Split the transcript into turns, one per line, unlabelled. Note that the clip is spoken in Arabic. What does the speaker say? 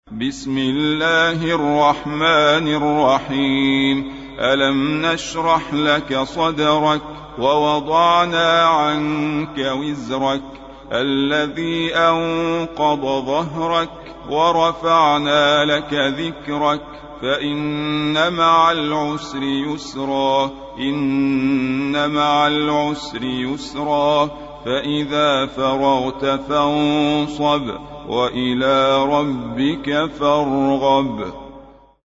بسم الله الرحمن الرحيم. ألم نشرح لك صدرك ووضعنا عنك وزرك الذي أنقض ظهرك ورفعنا لك ذكرك فإن مع العسر يسرا إن مع العسر يسرا فإذا فرغت فانصب وإلى ربك فارغب.